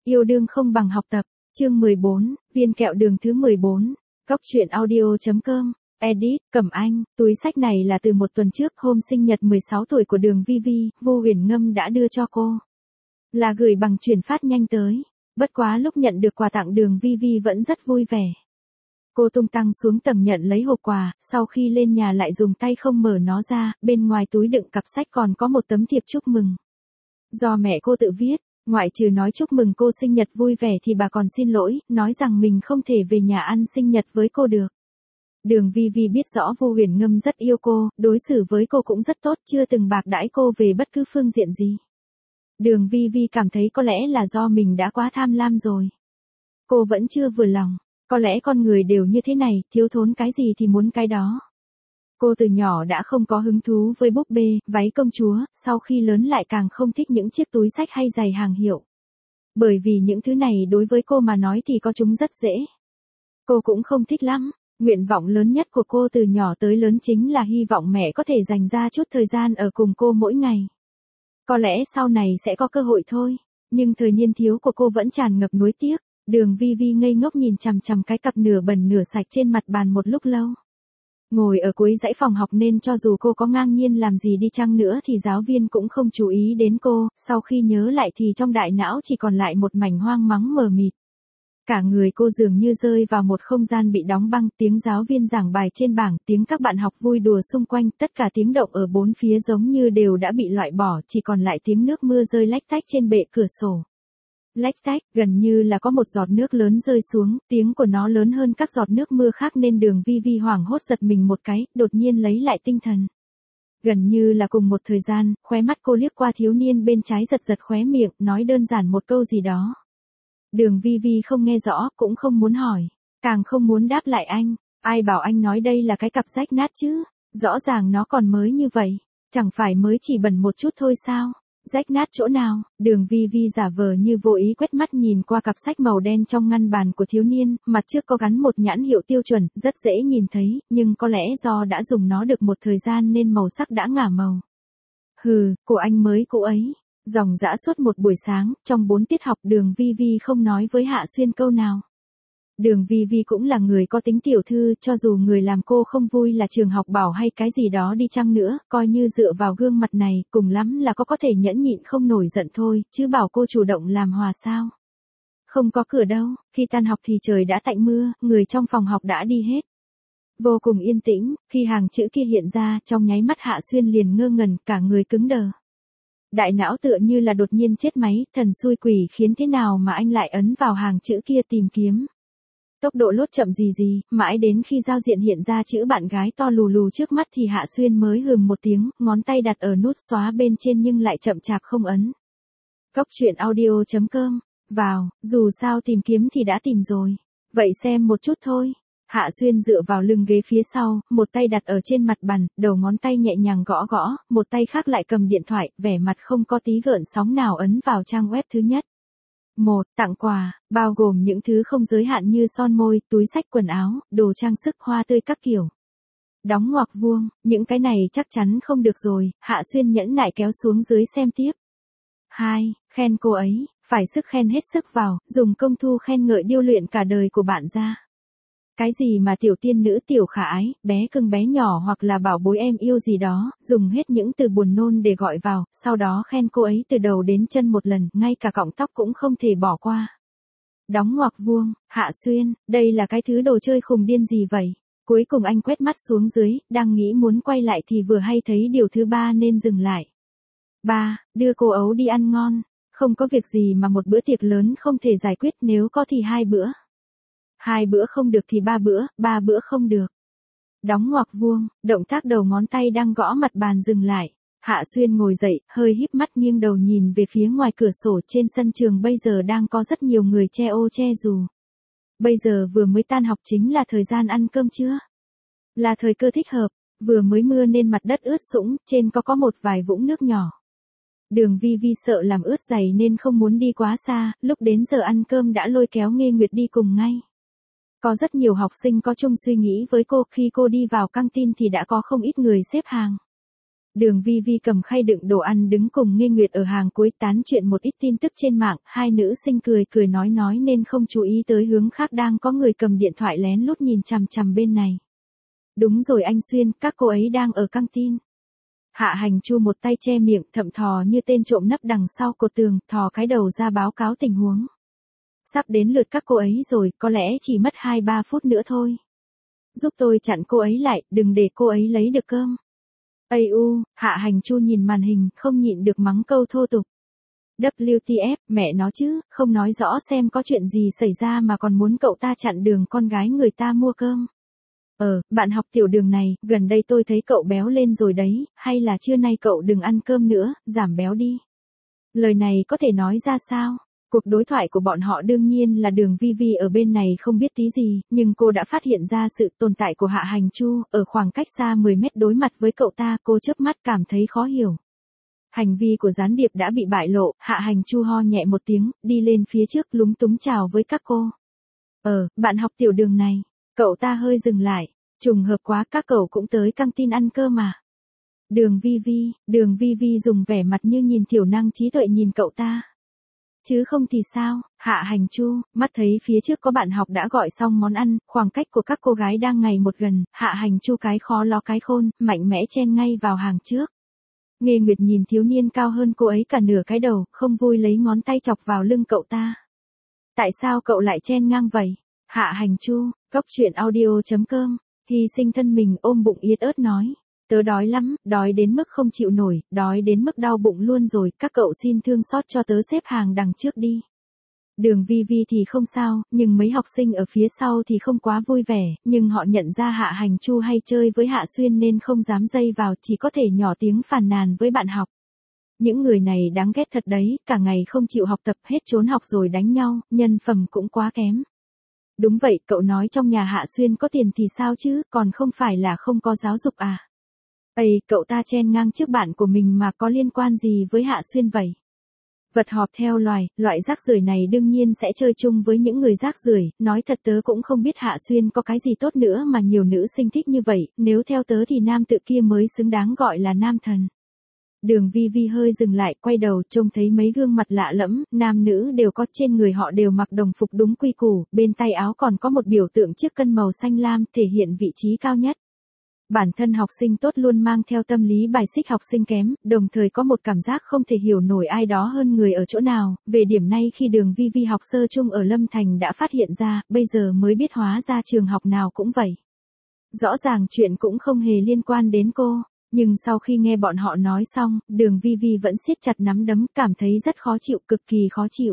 Yêu đương không bằng học tập, chương 14, viên kẹo đường thứ 14, góc truyện audio.com, edit, Cẩm Anh, túi sách này là từ một tuần trước hôm sinh nhật 16 tuổi của Đường Vi Vi, Vô Huyền Ngâm đã đưa cho cô. Là gửi bằng chuyển phát nhanh tới, bất quá lúc nhận được quà tặng Đường Vi Vi vẫn rất vui vẻ. Cô tung tăng xuống tầng nhận lấy hộp quà, sau khi lên nhà lại dùng tay không mở nó ra, bên ngoài túi đựng cặp sách còn có một tấm thiệp chúc mừng. Do mẹ cô tự viết. Ngoại trừ nói chúc mừng cô sinh nhật vui vẻ thì bà còn xin lỗi, nói rằng mình không thể về nhà ăn sinh nhật với cô được. Đường Vi Vi biết rõ Vô Huyền Ngâm rất yêu cô, đối xử với cô cũng rất tốt, chưa từng bạc đãi cô về bất cứ phương diện gì. Đường Vi Vi cảm thấy có lẽ là do mình đã quá tham lam rồi. Cô vẫn chưa vừa lòng, có lẽ con người đều như thế này, thiếu thốn cái gì thì muốn cái đó. Cô từ nhỏ đã không có hứng thú với búp bê, váy công chúa, sau khi lớn lại càng không thích những chiếc túi xách hay giày hàng hiệu. Bởi vì những thứ này đối với cô mà nói thì có chúng rất dễ. Cô cũng không thích lắm, nguyện vọng lớn nhất của cô từ nhỏ tới lớn chính là hy vọng mẹ có thể dành ra chút thời gian ở cùng cô mỗi ngày. Có lẽ sau này sẽ có cơ hội thôi, nhưng thời niên thiếu của cô vẫn tràn ngập nuối tiếc. Đường Vi Vi ngây ngốc nhìn chằm chằm cái cặp nửa bẩn nửa sạch trên mặt bàn một lúc lâu. Ngồi ở cuối dãy phòng học nên cho dù cô có ngang nhiên làm gì đi chăng nữa thì giáo viên cũng không chú ý đến cô, sau khi nhớ lại thì trong đại não chỉ còn lại một mảnh hoang mắng mờ mịt. Cả người cô dường như rơi vào một không gian bị đóng băng, tiếng giáo viên giảng bài trên bảng, tiếng các bạn học vui đùa xung quanh, tất cả tiếng động ở bốn phía giống như đều đã bị loại bỏ, chỉ còn lại tiếng nước mưa rơi lách tách trên bệ cửa sổ. Lách tách, gần như là có một giọt nước lớn rơi xuống, tiếng của nó lớn hơn các giọt nước mưa khác nên Đường Vi Vi hoảng hốt giật mình một cái, đột nhiên lấy lại tinh thần. Gần như là cùng một thời gian, khóe mắt cô liếc qua thiếu niên bên trái giật giật khóe miệng, nói đơn giản một câu gì đó. Đường Vi Vi không nghe rõ, cũng không muốn hỏi, càng không muốn đáp lại anh, ai bảo anh nói đây là cái cặp rách nát chứ, rõ ràng nó còn mới như vậy, chẳng phải mới chỉ bẩn một chút thôi sao? Rách nát chỗ nào? Đường Vi Vi giả vờ như vô ý quét mắt nhìn qua cặp sách màu đen trong ngăn bàn của thiếu niên, mặt trước có gắn một nhãn hiệu tiêu chuẩn, rất dễ nhìn thấy, nhưng có lẽ do đã dùng nó được một thời gian nên màu sắc đã ngả màu. Hừ, của anh mới cũ ấy. Dòng dã suốt một buổi sáng, trong 4 tiết học Đường Vi Vi không nói với Hạ Xuyên câu nào. Đường Vi Vi cũng là người có tính tiểu thư, cho dù người làm cô không vui là trường học bảo hay cái gì đó đi chăng nữa, coi như dựa vào gương mặt này, cùng lắm là có thể nhẫn nhịn không nổi giận thôi, chứ bảo cô chủ động làm hòa sao. Không có cửa đâu, khi tan học thì trời đã tạnh mưa, người trong phòng học đã đi hết. Vô cùng yên tĩnh, khi hàng chữ kia hiện ra, trong nháy mắt Hạ Xuyên liền ngơ ngẩn, cả người cứng đờ. Đại não tựa như là đột nhiên chết máy, thần xui quỷ khiến thế nào mà anh lại ấn vào hàng chữ kia tìm kiếm. Tốc độ lốt chậm gì, mãi đến khi giao diện hiện ra chữ bạn gái to lù lù trước mắt thì Hạ Xuyên mới hừm một tiếng, ngón tay đặt ở nút xóa bên trên nhưng lại chậm chạp không ấn. Góc truyện audio.com, vào, dù sao tìm kiếm thì đã tìm rồi. Vậy xem một chút thôi. Hạ Xuyên dựa vào lưng ghế phía sau, một tay đặt ở trên mặt bàn, đầu ngón tay nhẹ nhàng gõ gõ, một tay khác lại cầm điện thoại, vẻ mặt không có tí gợn sóng nào ấn vào trang web thứ nhất. 1. Tặng quà, bao gồm những thứ không giới hạn như son môi, túi xách quần áo, đồ trang sức hoa tươi các kiểu. Đóng ngoặc vuông, những cái này chắc chắn không được rồi, Hạ Xuyên nhẫn nại kéo xuống dưới xem tiếp. 2. Khen cô ấy, phải sức khen hết sức vào, dùng công thu khen ngợi điêu luyện cả đời của bạn ra. Cái gì mà tiểu tiên nữ tiểu khả ái, bé cưng bé nhỏ hoặc là bảo bối em yêu gì đó, dùng hết những từ buồn nôn để gọi vào, sau đó khen cô ấy từ đầu đến chân một lần, ngay cả cọng tóc cũng không thể bỏ qua. Đóng ngoặc vuông, Hạ Xuyên, đây là cái thứ đồ chơi khùng điên gì vậy? Cuối cùng anh quét mắt xuống dưới, đang nghĩ muốn quay lại thì vừa hay thấy điều thứ 3 nên dừng lại. 3. Đưa cô ấu đi ăn ngon. Không có việc gì mà một bữa tiệc lớn không thể giải quyết, nếu có thì 2 bữa. 2 bữa không được thì 3 bữa không được. Đóng ngoặc vuông, động tác đầu ngón tay đang gõ mặt bàn dừng lại. Hạ Xuyên ngồi dậy, hơi híp mắt nghiêng đầu nhìn về phía ngoài cửa sổ, trên sân trường bây giờ đang có rất nhiều người che ô che dù. Bây giờ vừa mới tan học chính là thời gian ăn cơm trưa. Là thời cơ thích hợp, vừa mới mưa nên mặt đất ướt sũng, trên có một vài vũng nước nhỏ. Đường Vi Vi sợ làm ướt giày nên không muốn đi quá xa, lúc đến giờ ăn cơm đã lôi kéo Nghê Nguyệt đi cùng ngay. Có rất nhiều học sinh có chung suy nghĩ với cô, khi cô đi vào căng tin thì đã có không ít người xếp hàng. Đường Vi Vi cầm khay đựng đồ ăn đứng cùng Nghê Nguyệt ở hàng cuối tán chuyện một ít tin tức trên mạng, hai nữ sinh cười cười nói nên không chú ý tới hướng khác đang có người cầm điện thoại lén lút nhìn chằm chằm bên này. Đúng rồi anh Xuyên, các cô ấy đang ở căng tin. Hạ Hành Chu một tay che miệng thậm thò như tên trộm nấp đằng sau cột tường, thò cái đầu ra báo cáo tình huống. Sắp đến lượt các cô ấy rồi, có lẽ chỉ mất 2-3 phút nữa thôi. Giúp tôi chặn cô ấy lại, đừng để cô ấy lấy được cơm. Hạ Hành Chu nhìn màn hình, không nhịn được mắng câu thô tục. WTF, mẹ nó chứ, không nói rõ xem có chuyện gì xảy ra mà còn muốn cậu ta chặn đường con gái người ta mua cơm. Bạn học tiểu Đường này, gần đây tôi thấy cậu béo lên rồi đấy, hay là trưa nay cậu đừng ăn cơm nữa, giảm béo đi. Lời này có thể nói ra sao? Cuộc đối thoại của bọn họ đương nhiên là Đường Vi Vi ở bên này không biết tí gì, nhưng cô đã phát hiện ra sự tồn tại của Hạ Hành Chu, ở khoảng cách xa 10 mét đối mặt với cậu ta, cô chớp mắt cảm thấy khó hiểu. Hành vi của gián điệp đã bị bại lộ, Hạ Hành Chu ho nhẹ một tiếng, đi lên phía trước lúng túng chào với các cô. Bạn học tiểu Đường này, cậu ta hơi dừng lại, trùng hợp quá các cậu cũng tới căng tin ăn cơm mà. Đường Vi Vi dùng vẻ mặt như nhìn thiểu năng trí tuệ nhìn cậu ta. Chứ không thì sao, Hạ Hành Chu, mắt thấy phía trước có bạn học đã gọi xong món ăn, khoảng cách của các cô gái đang ngày một gần, Hạ Hành Chu cái khó lo cái khôn, mạnh mẽ chen ngay vào hàng trước. Nghê Nguyệt nhìn thiếu niên cao hơn cô ấy cả nửa cái đầu, không vui lấy ngón tay chọc vào lưng cậu ta. Tại sao cậu lại chen ngang vậy? Hạ Hành Chu, Goctruyện.audio.com, hy sinh thân mình ôm bụng yết ớt nói. Tớ đói lắm, đói đến mức không chịu nổi, đói đến mức đau bụng luôn rồi, các cậu xin thương xót cho tớ xếp hàng đằng trước đi. Đường Vi Vi thì không sao, nhưng mấy học sinh ở phía sau thì không quá vui vẻ, nhưng họ nhận ra Hạ Hành Chu hay chơi với Hạ Xuyên nên không dám dây vào, chỉ có thể nhỏ tiếng phàn nàn với bạn học. Những người này đáng ghét thật đấy, cả ngày không chịu học tập hết trốn học rồi đánh nhau, nhân phẩm cũng quá kém. Đúng vậy, cậu nói trong nhà Hạ Xuyên có tiền thì sao chứ, còn không phải là không có giáo dục à? Cậu ta chen ngang trước bạn của mình mà có liên quan gì với Hạ Xuyên vậy? Vật họp theo loài, loại rác rưởi này đương nhiên sẽ chơi chung với những người rác rưởi, nói thật tớ cũng không biết Hạ Xuyên có cái gì tốt nữa mà nhiều nữ sinh thích như vậy, nếu theo tớ thì nam tự kia mới xứng đáng gọi là nam thần. Đường Vi Vi hơi dừng lại, quay đầu trông thấy mấy gương mặt lạ lẫm, nam nữ đều có, trên người họ đều mặc đồng phục đúng quy củ, bên tay áo còn có một biểu tượng chiếc cân màu xanh lam thể hiện vị trí cao nhất. Bản thân học sinh tốt luôn mang theo tâm lý bài xích học sinh kém, đồng thời có một cảm giác không thể hiểu nổi ai đó hơn người ở chỗ nào, về điểm này khi Đường Vi Vi học sơ chung ở Lâm Thành đã phát hiện ra, bây giờ mới biết hóa ra trường học nào cũng vậy. Rõ ràng chuyện cũng không hề liên quan đến cô, nhưng sau khi nghe bọn họ nói xong, Đường Vi Vi vẫn siết chặt nắm đấm, cảm thấy rất khó chịu, cực kỳ khó chịu.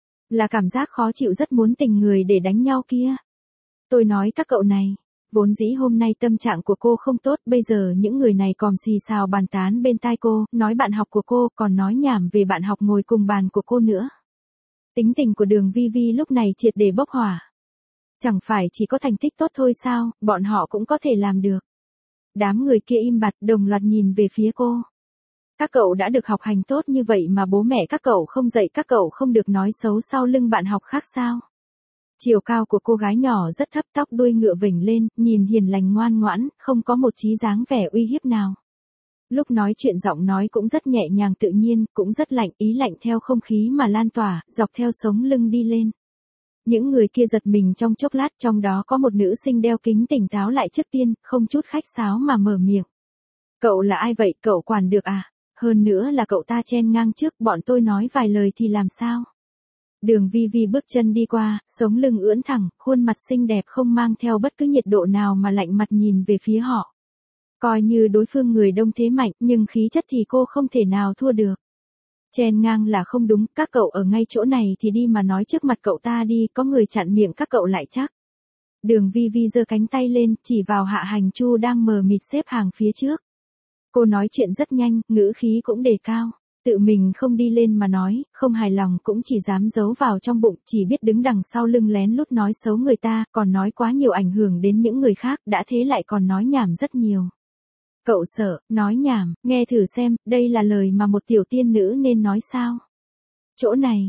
Là cảm giác khó chịu rất muốn tình người để đánh nhau kia. Tôi nói các cậu này. Vốn dĩ hôm nay tâm trạng của cô không tốt, bây giờ những người này còm xì xào bàn tán bên tai cô, nói bạn học của cô, còn nói nhảm về bạn học ngồi cùng bàn của cô nữa. Tính tình của Đường Vi Vi lúc này triệt để bốc hỏa. Chẳng phải chỉ có thành tích tốt thôi sao, bọn họ cũng có thể làm được. Đám người kia im bặt đồng loạt nhìn về phía cô. Các cậu đã được học hành tốt như vậy mà bố mẹ các cậu không dạy các cậu không được nói xấu sau lưng bạn học khác sao? Chiều cao của cô gái nhỏ rất thấp, tóc đuôi ngựa vểnh lên, nhìn hiền lành ngoan ngoãn, không có một trí dáng vẻ uy hiếp nào. Lúc nói chuyện giọng nói cũng rất nhẹ nhàng tự nhiên, cũng rất lạnh, ý lạnh theo không khí mà lan tỏa, dọc theo sống lưng đi lên. Những người kia giật mình trong chốc lát, trong đó có một nữ sinh đeo kính tỉnh táo lại trước tiên, không chút khách sáo mà mở miệng. Cậu là ai vậy, cậu quản được à? Hơn nữa là cậu ta chen ngang trước, bọn tôi nói vài lời thì làm sao? Đường Vi Vi bước chân đi qua, sống lưng ưỡn thẳng, khuôn mặt xinh đẹp không mang theo bất cứ nhiệt độ nào mà lạnh mặt nhìn về phía họ. Coi như đối phương người đông thế mạnh, nhưng khí chất thì cô không thể nào thua được. Chen ngang là không đúng, các cậu ở ngay chỗ này thì đi mà nói trước mặt cậu ta đi, có người chặn miệng các cậu lại chắc. Đường Vi Vi giơ cánh tay lên, chỉ vào Hạ Hành Chu đang mờ mịt xếp hàng phía trước. Cô nói chuyện rất nhanh, ngữ khí cũng đề cao. Tự mình không đi lên mà nói, không hài lòng cũng chỉ dám giấu vào trong bụng, chỉ biết đứng đằng sau lưng lén lút nói xấu người ta, còn nói quá nhiều ảnh hưởng đến những người khác, đã thế lại còn nói nhảm rất nhiều. Cậu sợ, nói nhảm, nghe thử xem, đây là lời mà một tiểu tiên nữ nên nói sao? Chỗ này,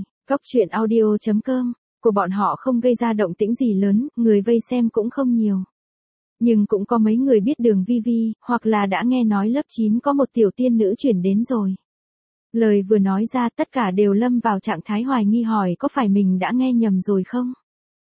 Goctruyện.audio.com, của bọn họ không gây ra động tĩnh gì lớn, người vây xem cũng không nhiều. Nhưng cũng có mấy người biết Đường Vi Vi, hoặc là đã nghe nói lớp 9 có một tiểu tiên nữ chuyển đến rồi. Lời vừa nói ra tất cả đều lâm vào trạng thái hoài nghi hỏi có phải mình đã nghe nhầm rồi không?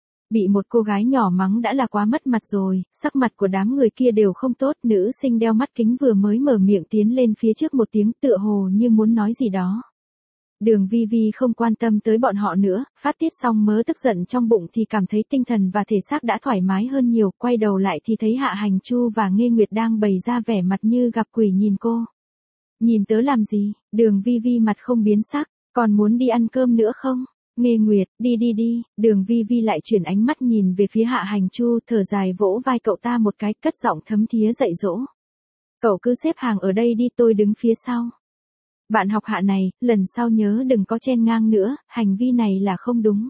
Bị một cô gái nhỏ mắng đã là quá mất mặt rồi, sắc mặt của đám người kia đều không tốt, nữ sinh đeo mắt kính vừa mới mở miệng tiến lên phía trước một tiếng tựa hồ như muốn nói gì đó. Đường Vi Vi không quan tâm tới bọn họ nữa, phát tiết xong mớ tức giận trong bụng thì cảm thấy tinh thần và thể xác đã thoải mái hơn nhiều, quay đầu lại thì thấy Hạ Hành Chu và Nghê Nguyệt đang bày ra vẻ mặt như gặp quỷ nhìn cô. Nhìn tớ làm gì? Đường Vi Vi mặt không biến sắc, còn muốn đi ăn cơm nữa không? Nghê Nguyệt, đi đi đi, Đường Vi Vi lại chuyển ánh mắt nhìn về phía Hạ Hành Chu, thở dài vỗ vai cậu ta một cái, cất giọng thấm thía dạy dỗ. Cậu cứ xếp hàng ở đây đi, tôi đứng phía sau. Bạn học Hạ này, lần sau nhớ đừng có chen ngang nữa, hành vi này là không đúng.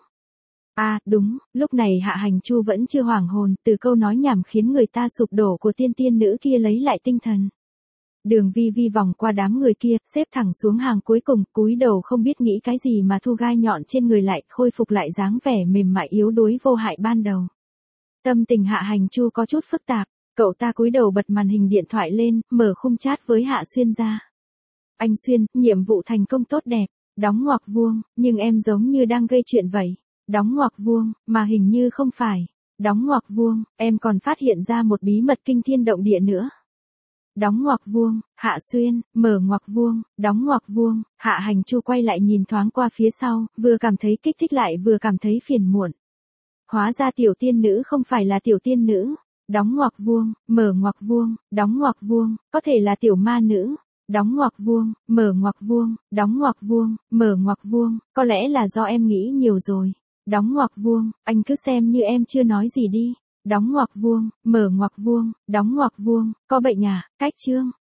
À, đúng, lúc này Hạ Hành Chu vẫn chưa hoảng hồn, từ câu nói nhảm khiến người ta sụp đổ của tiên nữ kia lấy lại tinh thần. Đường Vi Vi vòng qua đám người kia, xếp thẳng xuống hàng cuối cùng, cúi đầu không biết nghĩ cái gì mà thu gai nhọn trên người lại, khôi phục lại dáng vẻ mềm mại yếu đuối vô hại ban đầu. Tâm tình Hạ Hành Chu có chút phức tạp, cậu ta cúi đầu bật màn hình điện thoại lên, mở khung chat với Hạ Xuyên ra. Anh Xuyên, nhiệm vụ thành công tốt đẹp, đóng ngoặc vuông, nhưng em giống như đang gây chuyện vậy. Đóng ngoặc vuông, mà hình như không phải. Đóng ngoặc vuông, em còn phát hiện ra một bí mật kinh thiên động địa nữa. Đóng ngoặc vuông, Hạ Xuyên, mở ngoặc vuông, đóng ngoặc vuông, Hạ Hành Chu quay lại nhìn thoáng qua phía sau, vừa cảm thấy kích thích lại vừa cảm thấy phiền muộn. Hóa ra tiểu tiên nữ không phải là tiểu tiên nữ. Đóng ngoặc vuông, mở ngoặc vuông, đóng ngoặc vuông, có thể là tiểu ma nữ. Đóng ngoặc vuông, mở ngoặc vuông, đóng ngoặc vuông, mở ngoặc vuông, có lẽ là do em nghĩ nhiều rồi. Đóng ngoặc vuông, anh cứ xem như em chưa nói gì đi. Đóng ngoặc vuông, mở ngoặc vuông, đóng ngoặc vuông, có bệnh à, cách chương.